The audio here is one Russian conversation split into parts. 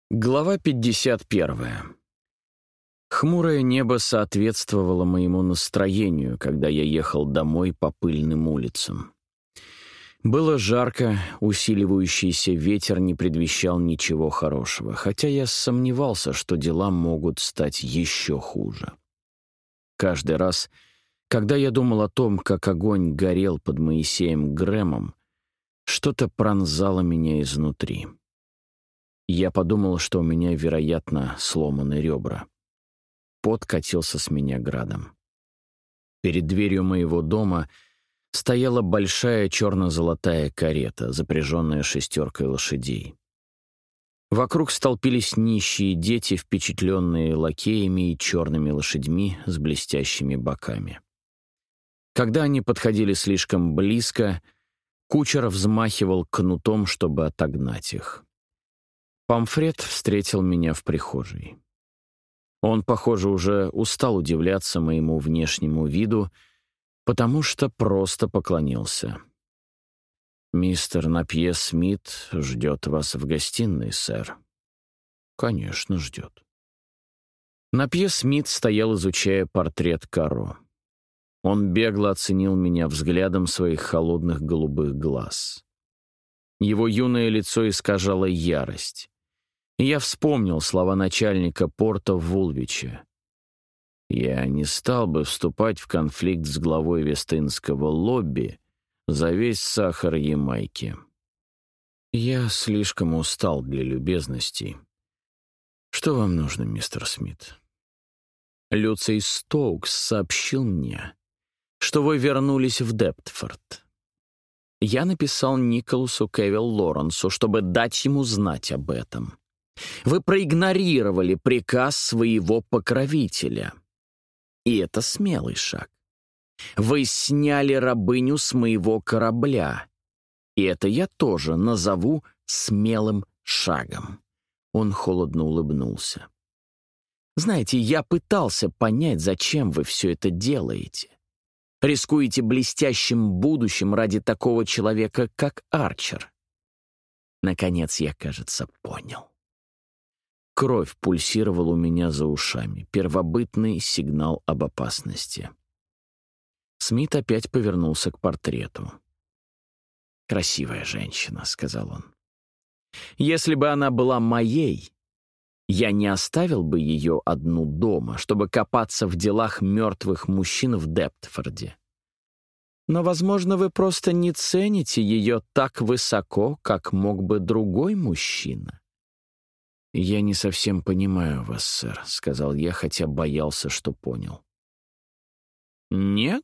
Глава 51. Хмурое небо соответствовало моему настроению, когда я ехал домой по пыльным улицам. Было жарко, усиливающийся ветер не предвещал ничего хорошего, хотя я сомневался, что дела могут стать еще хуже. Каждый раз, когда я думал о том, как огонь горел под Моисеем Грэмом, что-то пронзало меня изнутри. Я подумал, что у меня, вероятно, сломаны ребра. Пот катился с меня градом. Перед дверью моего дома стояла большая черно-золотая карета, запряженная 6 лошадей. Вокруг столпились нищие дети, впечатленные лакеями и черными лошадьми с блестящими боками. Когда они подходили слишком близко, кучер взмахивал кнутом, чтобы отогнать их. Помфрет встретил меня в прихожей. Он, похоже, уже устал удивляться моему внешнему виду, потому что просто поклонился. «Мистер Напье Смит ждет вас в гостиной, сэр». «Конечно, ждет». Напье Смит стоял, изучая портрет Каро. Он бегло оценил меня взглядом своих холодных голубых глаз. Его юное лицо искажало ярость. И я вспомнил слова начальника порта в Вулвиче. «Я не стал бы вступать в конфликт с главой Вестынского лобби за весь сахар Ямайки. Я слишком устал для любезностей. Что вам нужно, мистер Смит?» «Люций Стоукс сообщил мне, что вы вернулись в Дептфорд. Я написал Николасу Кевилл Лоренсу, чтобы дать ему знать об этом. Вы проигнорировали приказ своего покровителя. И это смелый шаг. Вы сняли рабыню с моего корабля. И это я тоже назову смелым шагом». Он холодно улыбнулся. «Знаете, я пытался понять, зачем вы все это делаете. Рискуете блестящим будущим ради такого человека, как Арчер. Наконец я, кажется, понял». Кровь пульсировала у меня за ушами, первобытный сигнал об опасности. Смит опять повернулся к портрету. «Красивая женщина», — сказал он. «Если бы она была моей, я не оставил бы ее одну дома, чтобы копаться в делах мертвых мужчин в Дептфорде. Но, возможно, вы просто не цените ее так высоко, как мог бы другой мужчина». «Я не совсем понимаю вас, сэр», — сказал я, хотя боялся, что понял. «Нет?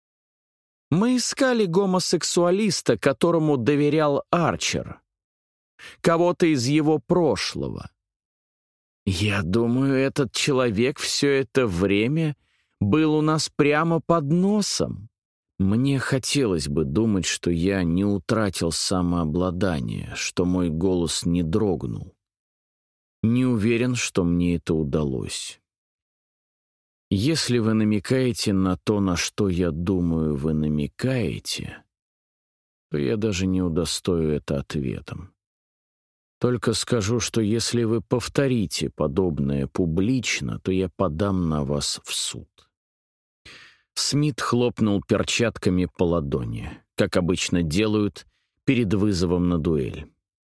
Мы искали гомосексуалиста, которому доверял Арчер. Кого-то из его прошлого. Я думаю, этот человек все это время был у нас прямо под носом. Мне хотелось бы думать, что я не утратил самообладание, что мой голос не дрогнул. Не уверен, что мне это удалось. Если вы намекаете на то, на что я думаю, вы намекаете, то я даже не удостою это ответом. Только скажу, что если вы повторите подобное публично, то я подам на вас в суд». Смит хлопнул перчатками по ладони, как обычно делают перед вызовом на дуэль.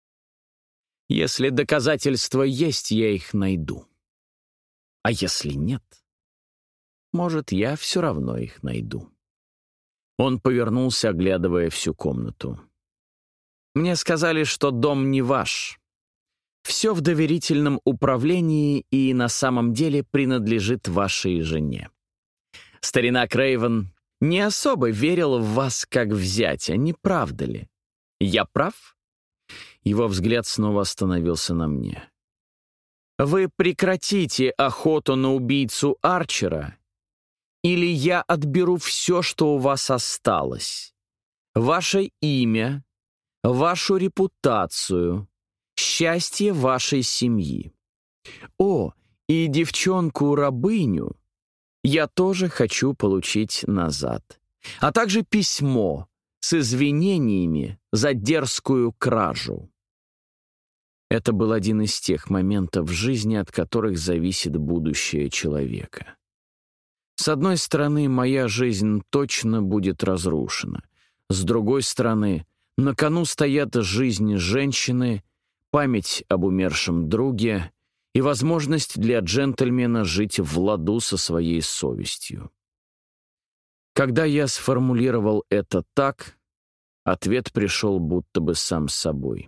«Если доказательства есть, я их найду. А если нет, может, я все равно их найду». Он повернулся, оглядывая всю комнату. «Мне сказали, что дом не ваш. Все в доверительном управлении и на самом деле принадлежит вашей жене. Старина Крейвен не особо верил в вас как в зятя, не правда ли? Я прав?» Его взгляд снова остановился на мне. «Вы прекратите охоту на убийцу Арчера, или я отберу все, что у вас осталось. Ваше имя, вашу репутацию, счастье вашей семьи. О, и девчонку-рабыню я тоже хочу получить назад, а также письмо с извинениями за дерзкую кражу». Это был один из тех моментов в жизни, от которых зависит будущее человека. С одной стороны, моя жизнь точно будет разрушена. С другой стороны, на кону стоят жизнь женщины, память об умершем друге и возможность для джентльмена жить в ладу со своей совестью. Когда я сформулировал это так, ответ пришел будто бы сам собой.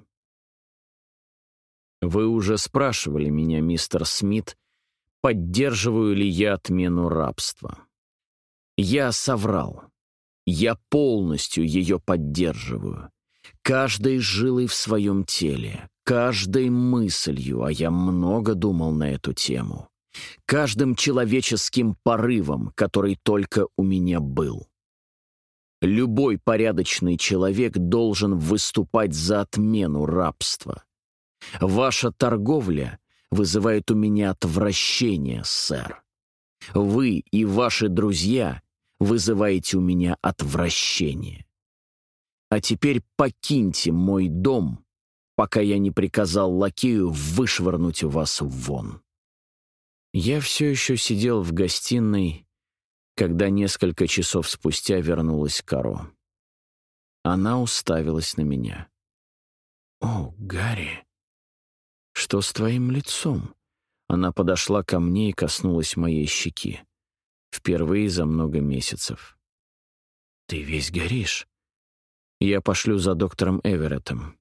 Вы уже спрашивали меня, мистер Смит, поддерживаю ли я отмену рабства. Я соврал. Я полностью ее поддерживаю. Каждой жилой в своем теле, каждой мыслью, а я много думал на эту тему, каждым человеческим порывом, который только у меня был. Любой порядочный человек должен выступать за отмену рабства. Ваша торговля вызывает у меня отвращение, сэр. Вы и ваши друзья вызываете у меня отвращение. А теперь покиньте мой дом, пока я не приказал лакею вышвырнуть вас вон. Я все еще сидел в гостиной, когда несколько часов спустя вернулась Каро. Она уставилась на меня. «О, Гарри, что с твоим лицом?» Она подошла ко мне и коснулась моей щеки. Впервые за много месяцев. «Ты весь горишь. Я пошлю за доктором Эвереттом.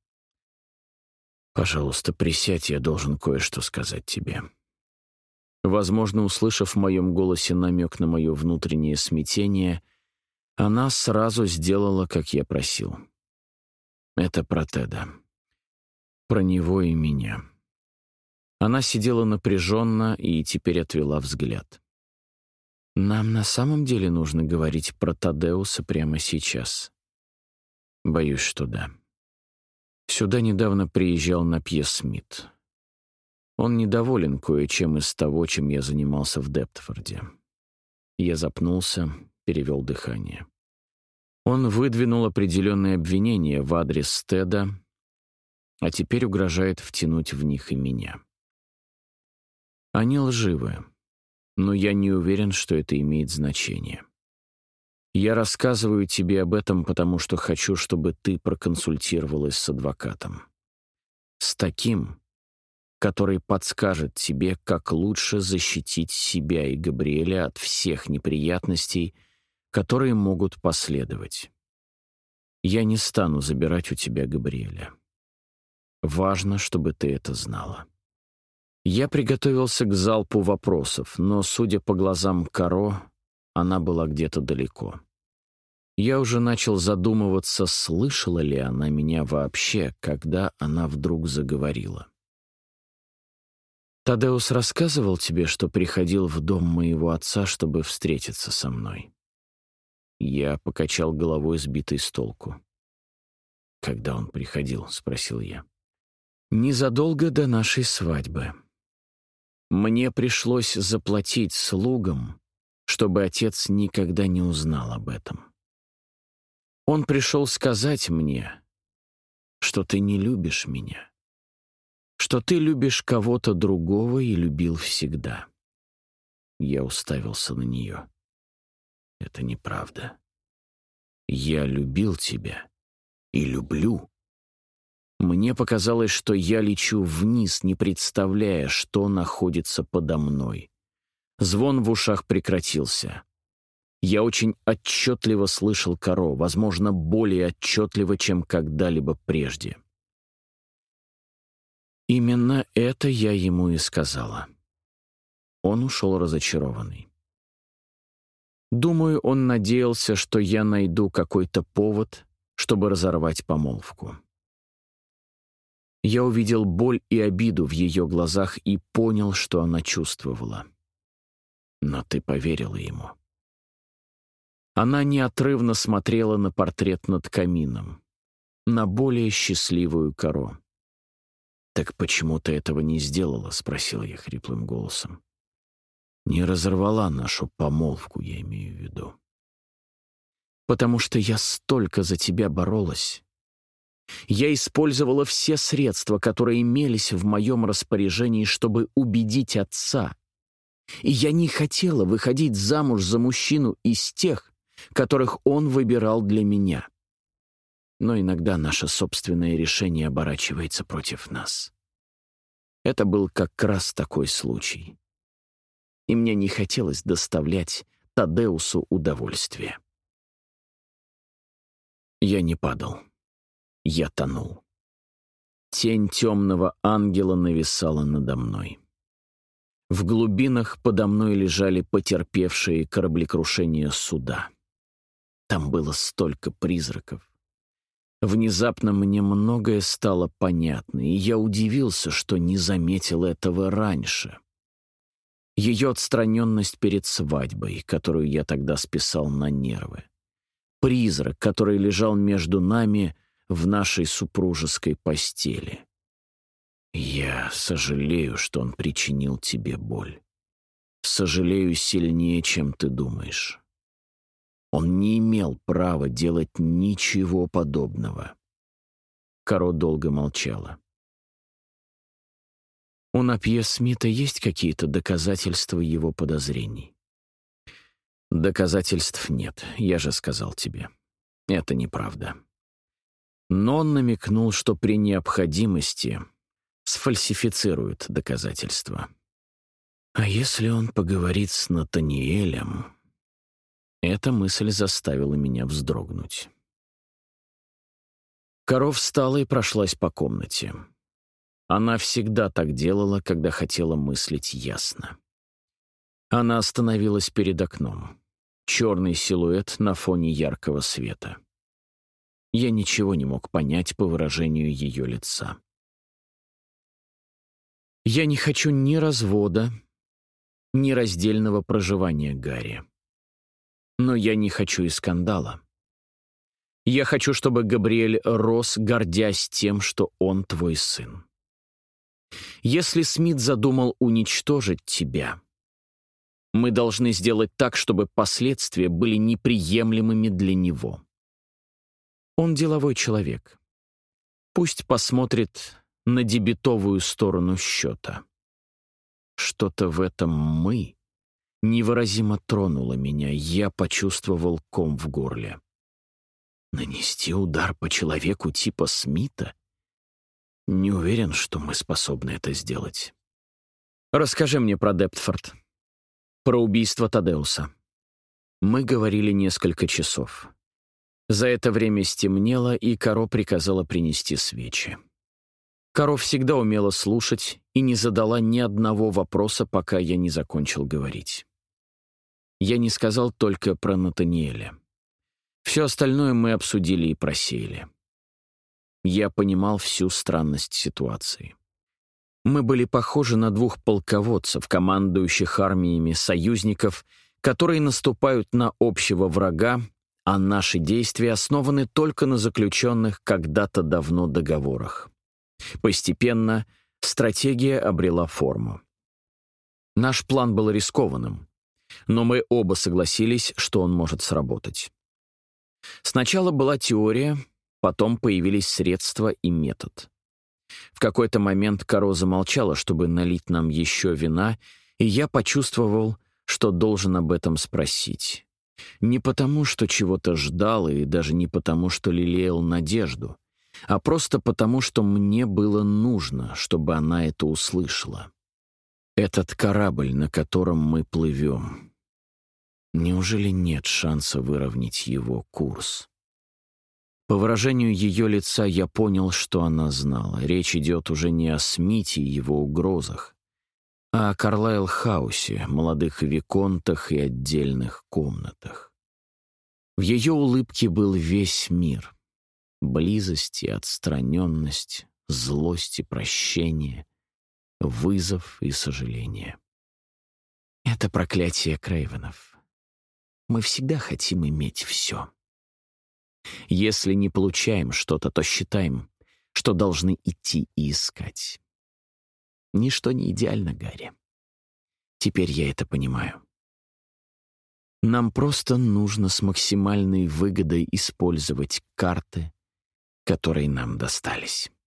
Пожалуйста, присядь, я должен кое-что сказать тебе». Возможно, услышав в моем голосе намек на мое внутреннее смятение, она сразу сделала, как я просил. Это про Теда. Про него и меня. Она сидела напряженно и теперь отвела взгляд. «Нам на самом деле нужно говорить про Тадеуса прямо сейчас?» «Боюсь, что да. Сюда недавно приезжал Напье Смит. Он недоволен кое-чем из того, чем я занимался в Дептфорде». Я запнулся, перевел дыхание. Он выдвинул определенные обвинения в адрес Теда, а теперь угрожает втянуть в них и меня. Они лживы, но я не уверен, что это имеет значение. Я рассказываю тебе об этом, потому что хочу, чтобы ты проконсультировалась с адвокатом. С таким, который подскажет тебе, как лучше защитить себя и Габриэля от всех неприятностей, которые могут последовать. Я не стану забирать у тебя Габриэля. Важно, чтобы ты это знала. Я приготовился к залпу вопросов, но, судя по глазам Каро, она была где-то далеко. Я уже начал задумываться, слышала ли она меня вообще, когда она вдруг заговорила. «Тадеус рассказывал тебе, что приходил в дом моего отца, чтобы встретиться со мной?» Я покачал головой, сбитый с толку. «Когда он приходил?» — спросил я. «Незадолго до нашей свадьбы. Мне пришлось заплатить слугам, чтобы отец никогда не узнал об этом. Он пришел сказать мне, что ты не любишь меня, что ты любишь кого-то другого и любил всегда». Я уставился на нее. «Это неправда. Я любил тебя и люблю». Мне показалось, что я лечу вниз, не представляя, что находится подо мной. Звон в ушах прекратился. Я очень отчетливо слышал Каро, возможно, более отчетливо, чем когда-либо прежде. Именно это я ему и сказала. Он ушел разочарованный. Думаю, он надеялся, что я найду какой-то повод, чтобы разорвать помолвку. Я увидел боль и обиду в ее глазах и понял, что она чувствовала. Но ты поверила ему. Она неотрывно смотрела на портрет над камином, на более счастливую Каро. «Так почему ты этого не сделала?» — спросил я хриплым голосом. «Не разорвала нашу помолвку, я имею в виду». «Потому что я столько за тебя боролась. Я использовала все средства, которые имелись в моем распоряжении, чтобы убедить отца. И я не хотела выходить замуж за мужчину из тех, которых он выбирал для меня. Но иногда наше собственное решение оборачивается против нас. Это был как раз такой случай. И мне не хотелось доставлять Тадеусу удовольствие. Я не падал. Я тонул. Тень темного ангела нависала надо мной. В глубинах подо мной лежали потерпевшие кораблекрушение суда. Там было столько призраков. Внезапно мне многое стало понятно, и я удивился, что не заметил этого раньше. Ее отстраненность перед свадьбой, которую я тогда списал на нервы. Призрак, который лежал между нами в нашей супружеской постели. Я сожалею, что он причинил тебе боль. Сожалею сильнее, чем ты думаешь. Он не имел права делать ничего подобного. Каро долго молчала. У Напье Смита есть какие-то доказательства его подозрений? Доказательств нет, я же сказал тебе. Это неправда. Но он намекнул, что при необходимости сфальсифицирует доказательства. А если он поговорит с Натаниэлем? Эта мысль заставила меня вздрогнуть. Каро встала и прошлась по комнате. Она всегда так делала, когда хотела мыслить ясно. Она остановилась перед окном. Черный силуэт на фоне яркого света. Я ничего не мог понять по выражению ее лица. Я не хочу ни развода, ни раздельного проживания Гарри. Но я не хочу и скандала. Я хочу, чтобы Габриэль рос, гордясь тем, что он твой сын. Если Смит задумал уничтожить тебя, мы должны сделать так, чтобы последствия были неприемлемыми для него. Он деловой человек. Пусть посмотрит на дебетовую сторону счета. Что-то в этом «мы» невыразимо тронуло меня, я почувствовал ком в горле. Нанести удар по человеку типа Смита? Не уверен, что мы способны это сделать. Расскажи мне про Дептфорд, про убийство Тадеуса. Мы говорили несколько часов. За это время стемнело, и Каро приказала принести свечи. Каро всегда умела слушать и не задала ни одного вопроса, пока я не закончил говорить. Я не сказал только про Натаниэля. Все остальное мы обсудили и просеяли. Я понимал всю странность ситуации. Мы были похожи на двух полководцев, командующих армиями союзников, которые наступают на общего врага, а наши действия основаны только на заключенных когда-то давно договорах. Постепенно стратегия обрела форму. Наш план был рискованным, но мы оба согласились, что он может сработать. Сначала была теория, потом появились средства и метод. В какой-то момент Каро замолчала, чтобы налить нам еще вина, и я почувствовал, что должен об этом спросить. Не потому, что чего-то ждал, и даже не потому, что лелеял надежду, а просто потому, что мне было нужно, чтобы она это услышала. Этот корабль, на котором мы плывем, неужели нет шанса выровнять его курс? По выражению ее лица я понял, что она знала. Речь идет уже не о Смите и его угрозах, а о Карлайл-хаусе, молодых виконтах и отдельных комнатах. В ее улыбке был весь мир. Близость и отстраненность, злость и прощение, вызов и сожаление. Это проклятие Крейвенов. Мы всегда хотим иметь все. Если не получаем что-то, то считаем, что должны идти и искать. Ничто не идеально, Гарри. Теперь я это понимаю. Нам просто нужно с максимальной выгодой использовать карты, которые нам достались.